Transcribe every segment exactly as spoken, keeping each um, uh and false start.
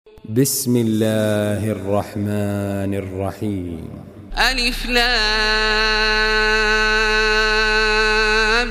بسم الله الرحمن الرحيم. ألف لام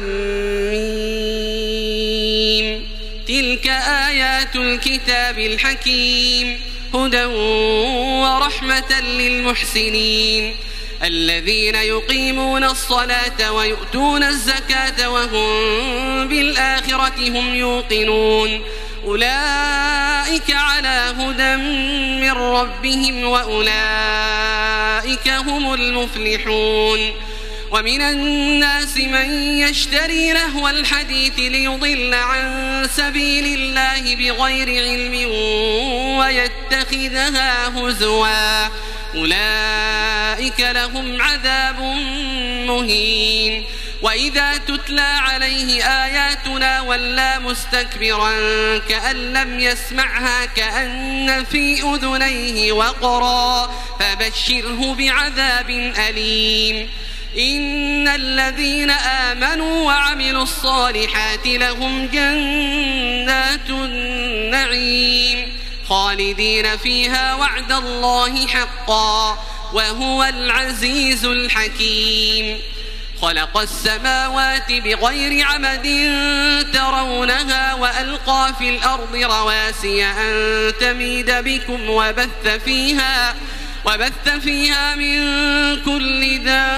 ميم. تلك آيات الكتاب الحكيم هدى ورحمة للمحسنين الذين يقيمون الصلاة ويؤتون الزكاة وهم بالآخرة هم يوقنون أولئك على هدى من ربهم وأولئك هم المفلحون. ومن الناس من يشتري لهو الحديث ليضل عن سبيل الله بغير علم ويتخذها هزوا أولئك لهم عذاب مهين. وإذا تتلى عليه آياتنا ولى مستكبرا كأن لم يسمعها كأن في أذنيه وقرا فبشره بعذاب أليم. إن الذين آمنوا وعملوا الصالحات لهم جنات النعيم خالدين فيها وعد الله حقا وهو العزيز الحكيم. خلق السماوات بغير عمد ترونها وألقى في الأرض رواسي أن تميد بكم وبث فيها وبث فيها من كل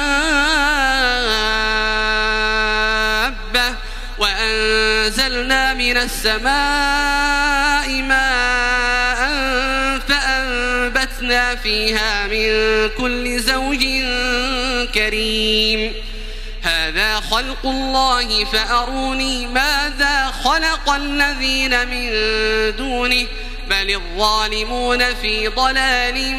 دابة وأنزلنا من السماء ماء فأنبتنا فيها من كل زوج كريم. هذا خلق الله فأروني ماذا خلق الذين من دونه بل الظالمون في ضلال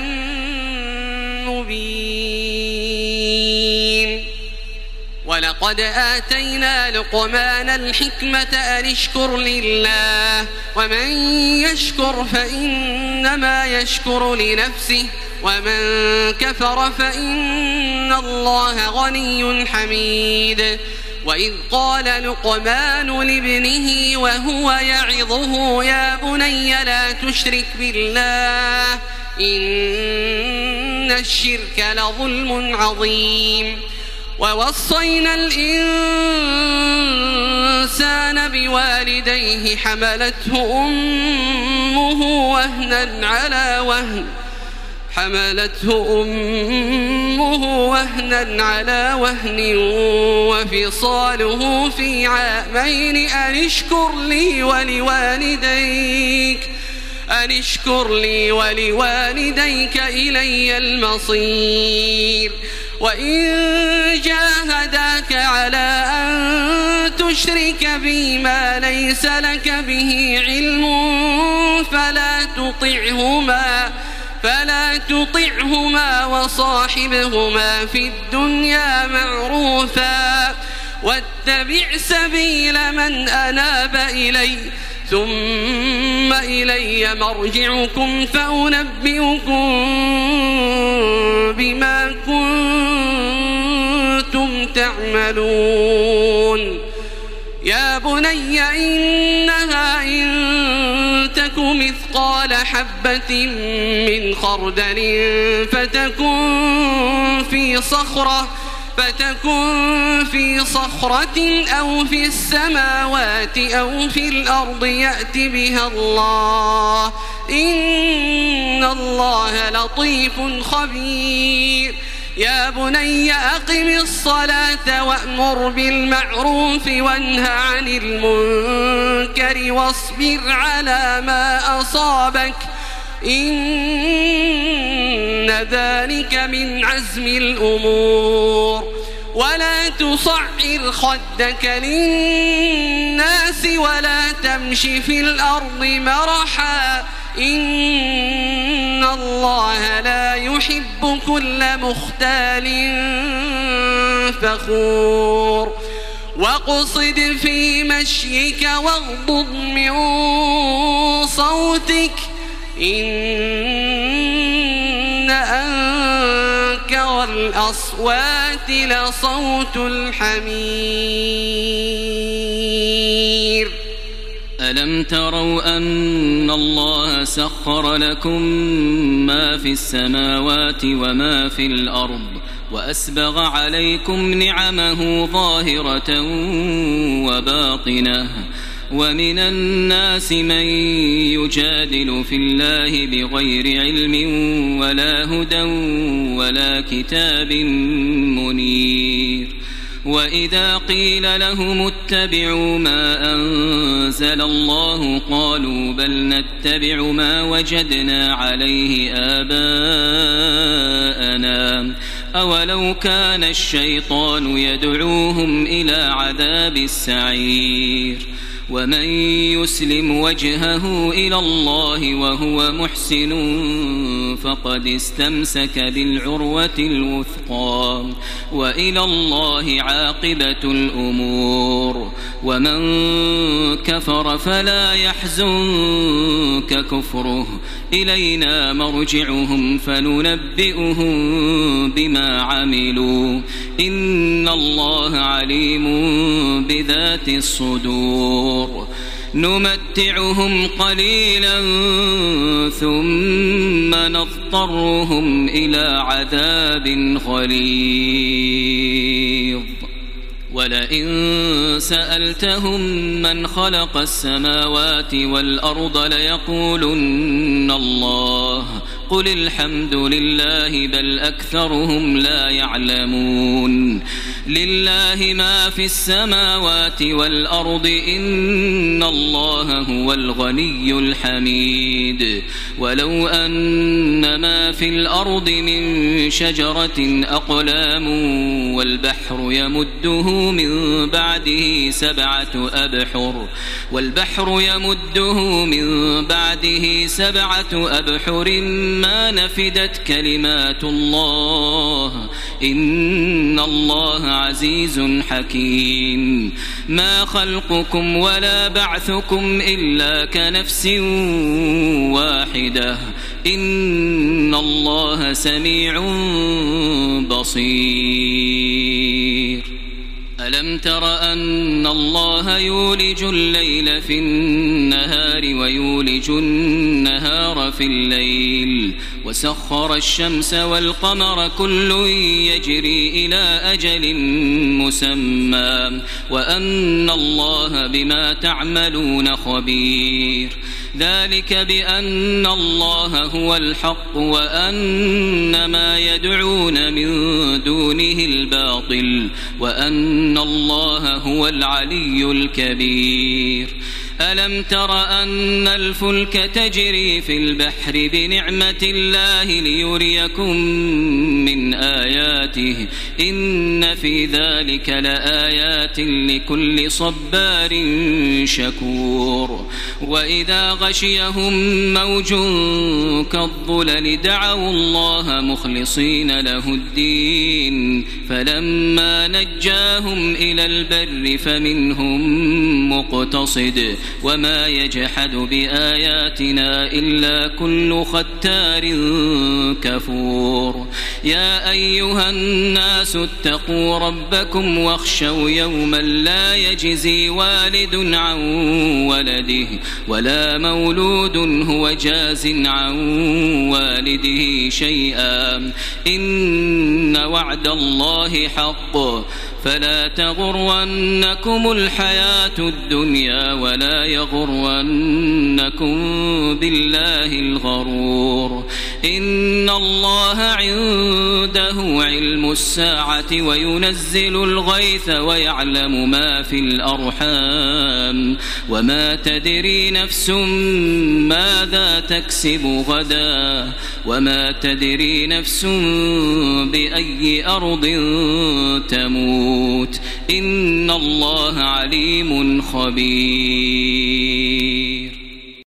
مبين. ولقد آتينا لقمان الحكمة أن اشكر لله ومن يشكر فإنما يشكر لنفسه ومن كفر فإن الله غني حميد. وإذ قال لقمان لابنه وهو يعظه يا بني لا تشرك بالله إن الشرك لظلم عظيم. ووصينا الإنسان بوالديه حملته أمه وهنا على وهن حملته أمه وهنا على وهن وفصاله في عامين أن اشكر لي ولوالديك أن اشكر لي ولوالديك إلي المصير. وإن جاهداك على أن تشرك بي ما ليس لك به علم فلا تطعهما فلا تطعهما وصاحبهما في الدنيا معروفا واتبع سبيل من أناب إلي ثم إلي مرجعكم فأنبئكم بما كنتم تعملون. يا بني إنها إن تك مثقال حبة من خردل فتكن في صخرة فتكن في صخرة أو في السماوات أو في الأرض يأت بها الله إن الله لطيف خبير. يا بني أقم الصلاة وأمر بالمعروف وانه عن المنكر واصبر على ما أصابك إن ذلك من عزم الأمور. ولا تصعر خدك للناس ولا تمش في الأرض مرحا إن الله لا يحب كل مختال فخور. واقصد في مشيك واغضض من صوتك إن أنكر الأصوات لصوت الحمير. ألم تروا أن الله سخر وسخر لكم ما في السماوات وما في الأرض وأسبغ عليكم نعمه ظاهرة وباطنة ومن الناس من يجادل في الله بغير علم ولا هدى ولا كتاب منير وإذا قيل لهم اتبعوا ما أنزل الله قالوا بل نتبع ما وجدنا عليه آباءنا أولو كان الشيطان يدعوهم إلى عذاب السعير ومن يسلم وجهه إلى الله وهو محسن فقد استمسك بالعروة الوثقى وإلى الله عاقبة الأمور ومن كفر فلا يحزنك كفره إلينا مرجعهم فننبئهم بما عملوا إن الله عليم بذات الصدور نمتعهم قليلا ثم نضطرهم إلى عذاب غليظ ولئن سألتهم من خلق السماوات والأرض ليقولن الله قل الحمد لله بل أكثرهم لا يعلمون لله ما في السماوات والأرض إن الله هو الغني الحميد ولو أن ما في الأرض من شجرة أقلام والبحر يمده من بعده سبعة أبحر والبحر يمده من بعده سبعة أبحر ما نفدت كلمات الله إن الله عزيز حكيم ما خلقكم ولا بعثكم إلا كنفس واحدة إن الله سميع بصير ألم تر أن الله يولج الليل في النهار ويولج النهار في الليل وسخر الشمس والقمر كل يجري إلى أجل مسمى وأن الله بما تعملون خبير ذلك بأن الله هو الحق وأن ما يدعون من دونه الباطل وأن الله هو العلي الكبير ألم تر أن الفلك تجري في البحر بنعمة الله ليريكم من آياته إن في ذلك لآيات لكل صبار شكور وإذا غشيهم موج كالظلل دعوا الله مخلصين له الدين فلما نجاهم إلى البر فمنهم مقتصد وما يجحد بآياتنا إلا كل ختار كفور يا أيها الناس اتقوا ربكم واخشوا يوما لا يجزي والد عن ولده ولا مولود هو جاز عن والده شيئا إن وعد الله حق فلا تغرنكم الحياة الدنيا ولا يغرنكم بالله الغرور إن الله عنده علم الساعة وينزل الغيث ويعلم ما في الأرحام وما تدري نفس ماذا تكسب غدا وما تدري نفس بأي أرض تموت إن الله عليم خبير